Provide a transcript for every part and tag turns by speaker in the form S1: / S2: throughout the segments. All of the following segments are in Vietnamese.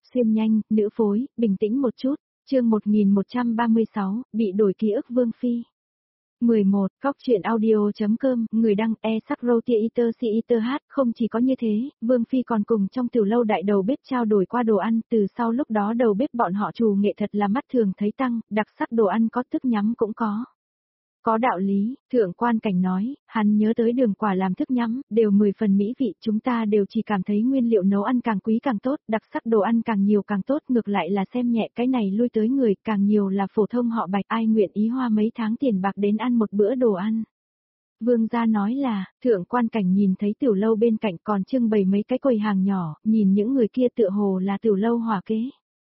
S1: xuyên nhanh, nữ phối, bình tĩnh một chút, chương 1136, bị đổi ký ức Vương Phi. 11. Góc truyện audio.com, người đăng sắc rotia iter si iter hát, không chỉ có như thế, Vương Phi còn cùng trong tiểu lâu đại đầu bếp trao đổi qua đồ ăn, từ sau lúc đó đầu bếp bọn họ trù nghệ thật là mắt thường thấy tăng, đặc sắc đồ ăn có thức nhắm cũng có. Có đạo lý, thượng quan cảnh nói, hắn nhớ tới đường quả làm thức nhắm, đều 10 phần mỹ vị, chúng ta đều chỉ cảm thấy nguyên liệu nấu ăn càng quý càng tốt, đặc sắc đồ ăn càng nhiều càng tốt, ngược lại là xem nhẹ cái này lui tới người, càng nhiều là phổ thông họ Bạch, ai nguyện ý hoa mấy tháng tiền bạc đến ăn một bữa đồ ăn. Vương gia nói là, thượng quan cảnh nhìn thấy tiểu lâu bên cạnh còn trưng bày mấy cái quầy hàng nhỏ, nhìn những người kia tựa hồ là tiểu lâu hỏa kế.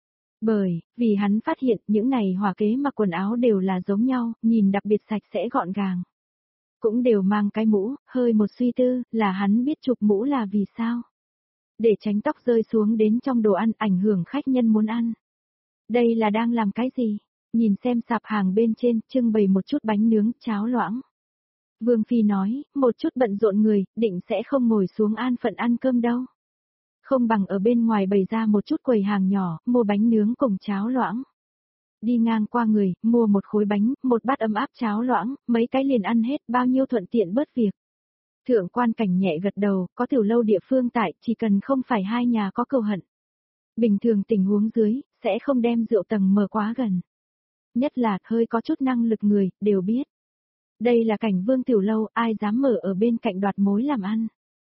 S1: Vì hắn phát hiện những này hỏa kế mặc quần áo đều là giống nhau, nhìn đặc biệt sạch sẽ gọn gàng. Cũng đều mang cái mũ, hơi một suy tư, là hắn biết chụp mũ là vì sao. Để tránh tóc rơi xuống đến trong đồ ăn ảnh hưởng khách nhân muốn ăn. Đây là đang làm cái gì? Nhìn xem sạp hàng bên trên trưng bày một chút bánh nướng, cháo loãng. Vương Phi nói, một chút bận rộn người, định sẽ không ngồi xuống an phận ăn cơm đâu. Không bằng ở bên ngoài bày ra một chút quầy hàng nhỏ, mua bánh nướng cùng cháo loãng. Đi ngang qua người, mua một khối bánh, một bát ấm áp cháo loãng, mấy cái liền ăn hết, bao nhiêu thuận tiện bớt việc. Thượng quan cảnh nhẹ gật đầu, có tiểu lâu địa phương tại, chỉ cần không phải hai nhà có cừu hận. Bình thường tình huống dưới, sẽ không đem rượu tầng mở quá gần. Nhất là, hơi có chút năng lực người, đều biết. Đây là cảnh vương tiểu lâu, ai dám mở ở bên cạnh đoạt mối làm ăn.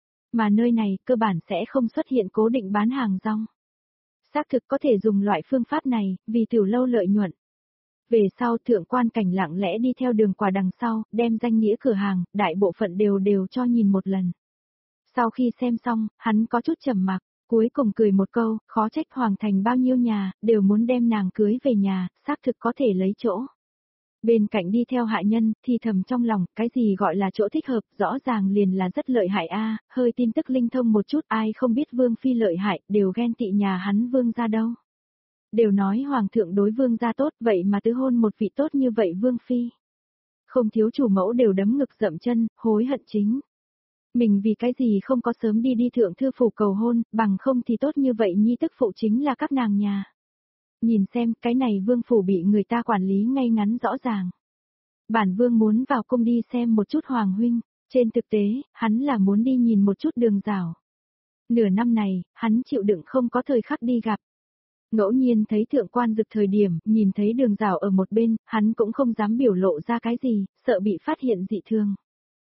S1: Mà nơi này, cơ bản sẽ không xuất hiện cố định bán hàng rong. Xác thực có thể dùng loại phương pháp này, vì tiểu lâu lợi nhuận. Về sau thượng quan cảnh lặng lẽ đi theo đường quả đằng sau, đem danh nghĩa cửa hàng, đại bộ phận đều cho nhìn một lần. Sau khi xem xong, hắn có chút trầm mặc, cuối cùng cười một câu, khó trách hoàng thành bao nhiêu nhà, đều muốn đem nàng cưới về nhà, xác thực có thể lấy chỗ. Bên cạnh đi theo hạ nhân, thì thầm trong lòng, cái gì gọi là chỗ thích hợp, rõ ràng liền là rất lợi hại a, hơi tin tức linh thông một chút, ai không biết Vương Phi lợi hại, đều ghen tị nhà hắn Vương gia đâu. Đều nói Hoàng thượng đối Vương gia tốt, vậy mà tứ hôn một vị tốt như vậy Vương Phi. Không thiếu chủ mẫu đều đấm ngực dậm chân, hối hận chính. Mình vì cái gì không có sớm đi thượng thư phủ cầu hôn, bằng không thì tốt như vậy nhi tức phụ chính là các nàng nhà. Nhìn xem, cái này vương phủ bị người ta quản lý ngay ngắn rõ ràng. Bản vương muốn vào cung đi xem một chút hoàng huynh, trên thực tế, hắn là muốn đi nhìn một chút đường rào. Nửa năm này, hắn chịu đựng không có thời khắc đi gặp. Ngẫu nhiên thấy thượng quan dực thời điểm, nhìn thấy đường rào ở một bên, hắn cũng không dám biểu lộ ra cái gì, sợ bị phát hiện dị thường.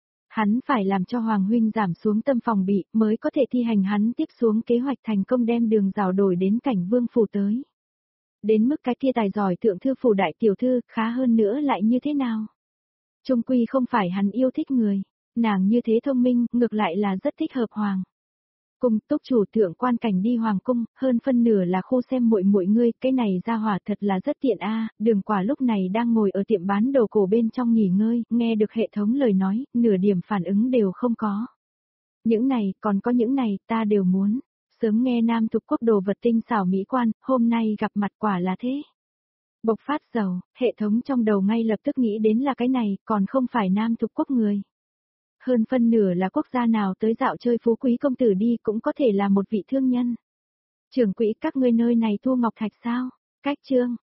S1: Hắn phải làm cho hoàng huynh giảm xuống tâm phòng bị, mới có thể thi hành hắn tiếp xuống kế hoạch thành công đem đường rào đổi đến cảnh vương phủ tới. Đến mức cái kia tài giỏi thượng thư phủ đại tiểu thư, khá hơn nữa lại như thế nào? Trung quy không phải hắn yêu thích người, nàng như thế thông minh, ngược lại là rất thích hợp hoàng. Cùng túc chủ thượng quan cảnh đi hoàng cung, hơn phân nửa là khu xem muội muội ngươi, cái này ra hỏa thật là rất tiện a. Đường quả lúc này đang ngồi ở tiệm bán đồ cổ bên trong nghỉ ngơi, nghe được hệ thống lời nói, nửa điểm phản ứng đều không có. Những này, còn có những này, ta đều muốn. Sớm nghe Nam Thục Quốc đồ vật tinh xảo mỹ quan, hôm nay gặp mặt quả là thế. Bộc phát dầu, hệ thống trong đầu ngay lập tức nghĩ đến là cái này, còn không phải Nam Thục Quốc người. Hơn phân nửa là quốc gia nào tới dạo chơi phú quý công tử đi cũng có thể là một vị thương nhân. Trưởng quỹ các ngươi nơi này thu ngọc thạch sao? Cách chương,